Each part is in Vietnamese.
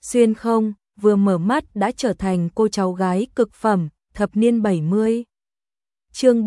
xuyên không, vừa mở mắt đã trở thành cô cháu gái cực phẩm, thập niên 70. Chương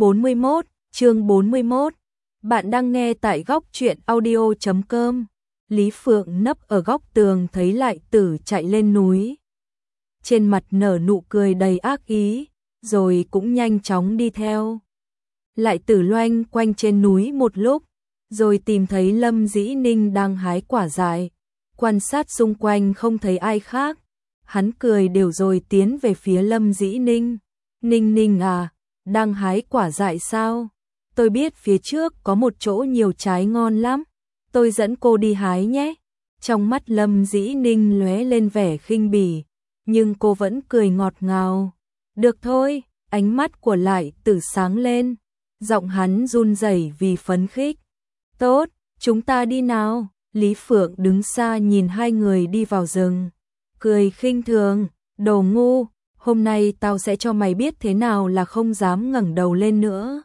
41. Bạn đang nghe tại góc truyện audio.com. Lý Phượng nấp ở góc tường thấy Lại Tử chạy lên núi. Trên mặt nở nụ cười đầy ác ý, rồi cũng nhanh chóng đi theo. Lại Tử loanh quanh trên núi một lúc, rồi tìm thấy Lâm Dĩ Ninh đang hái quả dại. Quan sát xung quanh không thấy ai khác, hắn cười đều rồi tiến về phía Lâm Dĩ Ninh. Ninh Ninh à, đang hái quả dại sao? Tôi biết phía trước có một chỗ nhiều trái ngon lắm, tôi dẫn cô đi hái nhé. Trong mắt Lâm Dĩ Ninh lóe lên vẻ khinh bỉ, nhưng cô vẫn cười ngọt ngào. Được thôi, ánh mắt của Lại Tử sáng lên, giọng hắn run rẩy vì phấn khích. Tốt, chúng ta đi nào. Lý Phượng đứng xa nhìn hai người đi vào rừng, cười khinh thường, đồ ngu, hôm nay tao sẽ cho mày biết thế nào là không dám ngẩng đầu lên nữa.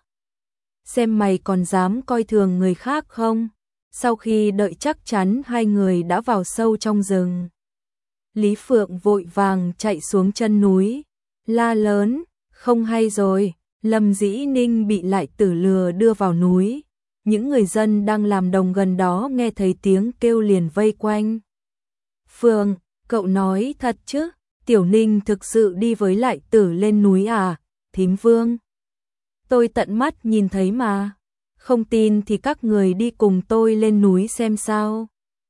Xem mày còn dám coi thường người khác không? Sau khi đợi chắc chắn hai người đã vào sâu trong rừng, Lý Phượng vội vàng chạy xuống chân núi, la lớn, không hay rồi, Lâm Dĩ Ninh bị Lại Tử lừa đưa vào núi. Những người dân đang làm đồng gần đó nghe thấy tiếng kêu liền vây quanh. Phượng, cậu nói thật chứ? Tiểu Ninh thực sự đi với Lại Tử lên núi à? Thím Vương, tôi tận mắt nhìn thấy mà. Không tin thì các người đi cùng tôi lên núi xem sao.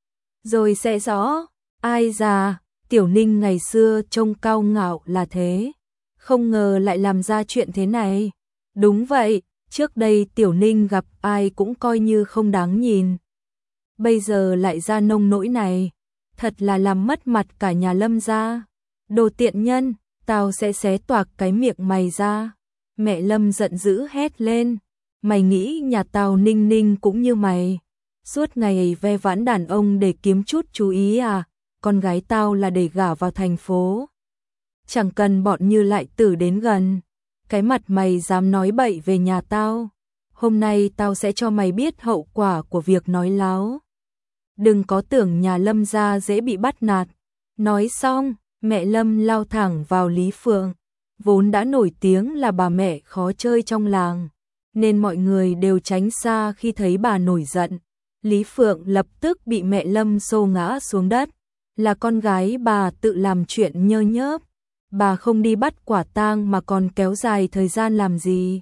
Rồi sẽ rõ. Ai già, Tiểu Ninh ngày xưa trông cao ngạo là thế, không ngờ lại làm ra chuyện thế này. Đúng vậy. Trước đây Tiểu Ninh gặp ai cũng coi như không đáng nhìn, bây giờ lại ra nông nỗi này, thật là làm mất mặt cả nhà Lâm gia. Đồ tiện nhân, tao sẽ xé toạc cái miệng mày ra. Mẹ Lâm giận dữ hét lên, mày nghĩ nhà tao Ninh Ninh cũng như mày, suốt ngày ve vãn đàn ông để kiếm chút chú ý à? Con gái tao là để gả vào thành phố, chẳng cần bọn như Lại Tử đến gần. Cái mặt mày dám nói bậy về nhà tao, hôm nay tao sẽ cho mày biết hậu quả của việc nói láo. Đừng có tưởng nhà Lâm gia dễ bị bắt nạt. Nói xong, mẹ Lâm lao thẳng vào Lý Phượng, vốn đã nổi tiếng là bà mẹ khó chơi trong làng, nên mọi người đều tránh xa khi thấy bà nổi giận. Lý Phượng lập tức bị mẹ Lâm xô ngã xuống đất, là con gái bà tự làm chuyện nhơ nhớp. Bà không đi bắt quả tang mà còn kéo dài thời gian làm gì?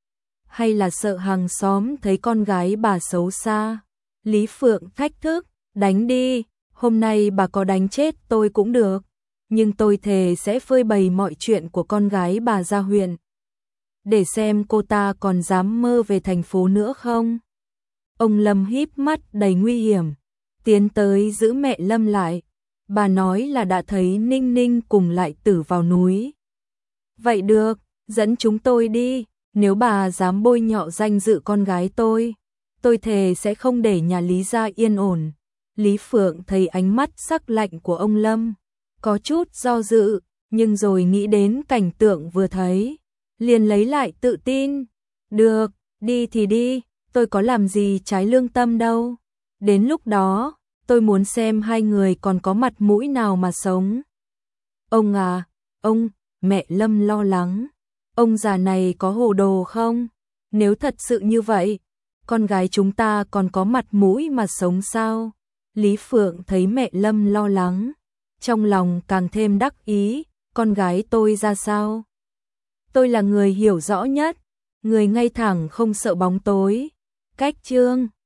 Hay là sợ hàng xóm thấy con gái bà xấu xa? Lý Phượng thách thức, đánh đi, hôm nay bà có đánh chết tôi cũng được, nhưng tôi thề sẽ phơi bày mọi chuyện của con gái bà ra huyện, để xem cô ta còn dám mơ về thành phố nữa không. Ông Lâm híp mắt đầy nguy hiểm, tiến tới giữ mẹ Lâm lại. Bà nói là đã thấy Ninh Ninh cùng Lại Tử vào núi. Vậy được, dẫn chúng tôi đi, nếu bà dám bôi nhọ danh dự con gái tôi thề sẽ không để nhà Lý gia yên ổn. Lý Phượng thấy ánh mắt sắc lạnh của ông Lâm, có chút do dự, nhưng rồi nghĩ đến cảnh tượng vừa thấy, liền lấy lại tự tin. Được, đi thì đi, tôi có làm gì trái lương tâm đâu. Đến lúc đó, tôi muốn xem hai người còn có mặt mũi nào mà sống. Ông à, ông, mẹ Lâm lo lắng. Ông già này có hồ đồ không? Nếu thật sự như vậy, con gái chúng ta còn có mặt mũi mà sống sao? Lý Phượng thấy mẹ Lâm lo lắng, trong lòng càng thêm đắc ý, con gái tôi ra sao? Tôi là người hiểu rõ nhất, người ngay thẳng không sợ bóng tối. Cách chương